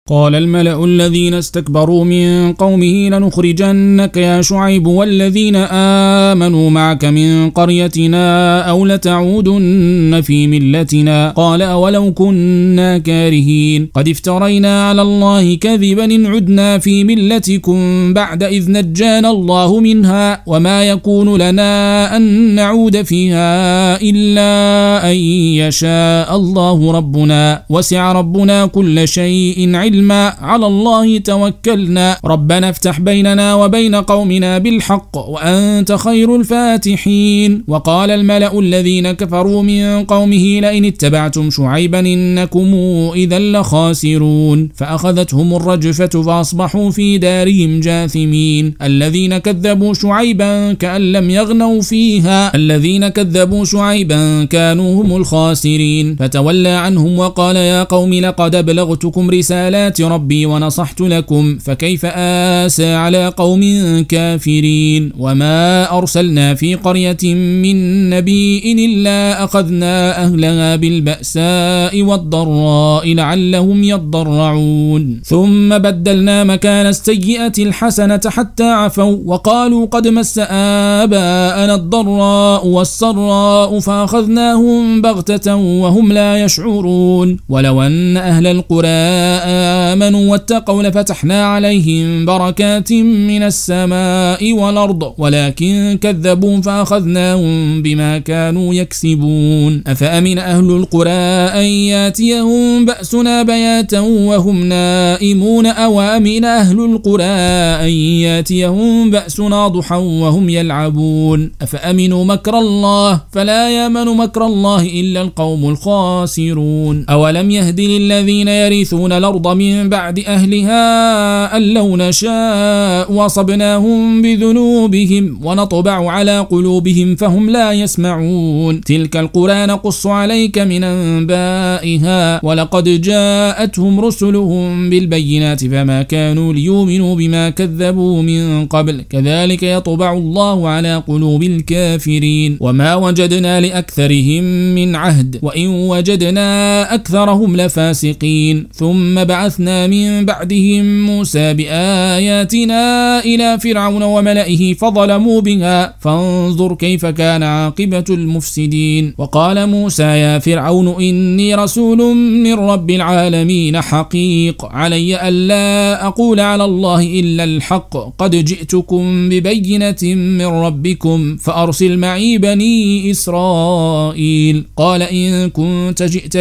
قال الملأ الذين استكبروا من قومه لنخرجنك يا شعيب والذين آمنوا معك من قريتنا أو لتعودن في ملتنا. قال أولو كنا كارهين قد افترينا على الله كذبا إن عدنا في ملتكم بعد إذ نجانا الله منها وما يكون لنا أن نعود فيها إلا أن يشاء الله ربنا وسع ربنا كل شيء علما على الله توكلنا ربنا افتح بيننا وبين قومنا بالحق وأنت خير الفاتحين. وقال الملأ الذين كفروا من قومه لئن اتبعتم شعيبا إنكم إذا لخاسرون فأخذتهم الرجفة فأصبحوا في دارهم جاثمين. الذين كذبوا شعيبا كأن لم يغنوا فيها الذين كذبوا شعيبا كانوا هم الخاسرين فتولى عنهم وقال يا قوم لقد أبلغتكم رسالات ربي ونصحت لكم فكيف آسى على قوم كافرين. وما أرسلنا في قرية من نبي إلا أخذنا أهلها بالبأساء والضراء لعلهم يضرعون ثم بدلنا مكان السيئة الحسنة حتى عفوا وقالوا قد مس آباءنا الضراء والسراء فأخذناهم بغتة وهم لا يشعرون. ولو أن أهل القرى آمنوا واتقوا لفتحنا عليهم بركات من السماء والأرض ولكن كذبوا فأخذناهم بما كانوا يكسبون. أفأمن أهل القرى أن ياتيهم بأسنا بياتا وهم نائمون أو أمن أهل القرى أن ياتيهم بأسنا ضحى وهم يلعبون. أفأمنوا مكر الله فلا يامن مكر الله إلا القوم الخاسرون. أولم يهد للذين يرثون الأرض من بعد أهلها أن لو نشاء وصبناهم بذنوبهم ونطبع على قلوبهم فهم لا يسمعون. تلك القرى نقص عليك من أنبائها ولقد جاءتهم رسلهم بالبينات فما كانوا ليؤمنوا بما كذبوا من قبل كذلك يطبع الله على قلوب الكافرين. وما وجدنا لأكثرهم من عهد وإن وجدنا أكثرهم لفاسقين. ثم بعثنا من بعدهم موسى بآياتنا إلى فرعون وملئه فظلموا بها فانظر كيف كان عاقبة المفسدين. وقال موسى يا فرعون إني رسول من رب العالمين حقيق علي ألا أقول على الله إلا الحق قد جئتكم ببينة من ربكم فأرسل معي بني إسرائيل. قال إن كنت جئت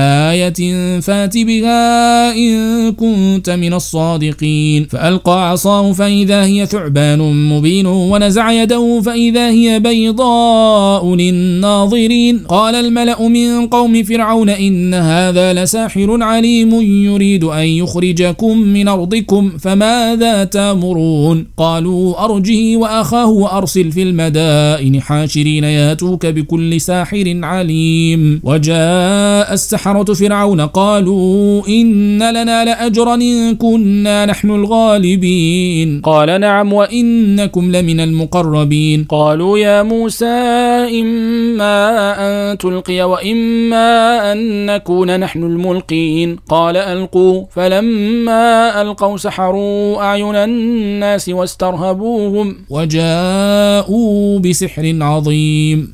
بآية فات بها إن كنت من الصادقين. فألقى عصاه فإذا هي ثعبان مبين ونزع يده فإذا هي بيضاء للناظرين. قال الملأ من قوم فرعون إن هذا لساحر عليم يريد أن يخرجكم من أرضكم فماذا تأمرون. قالوا أرجه وأخاه وأرسل في المدائن حاشرين ياتوك بكل ساحر عليم. وجاء السحرة فرعون قالوا إن لنا لأجرا إن كنا نحن الغالبين. قال نعم وإنكم لمن المقربين. قالوا يا موسى إما أن تلقي وإما أن نكون نحن الملقين. قال ألقوا فلما ألقوا سحروا أعين الناس واسترهبوهم وجاءوا بسحر عظيم.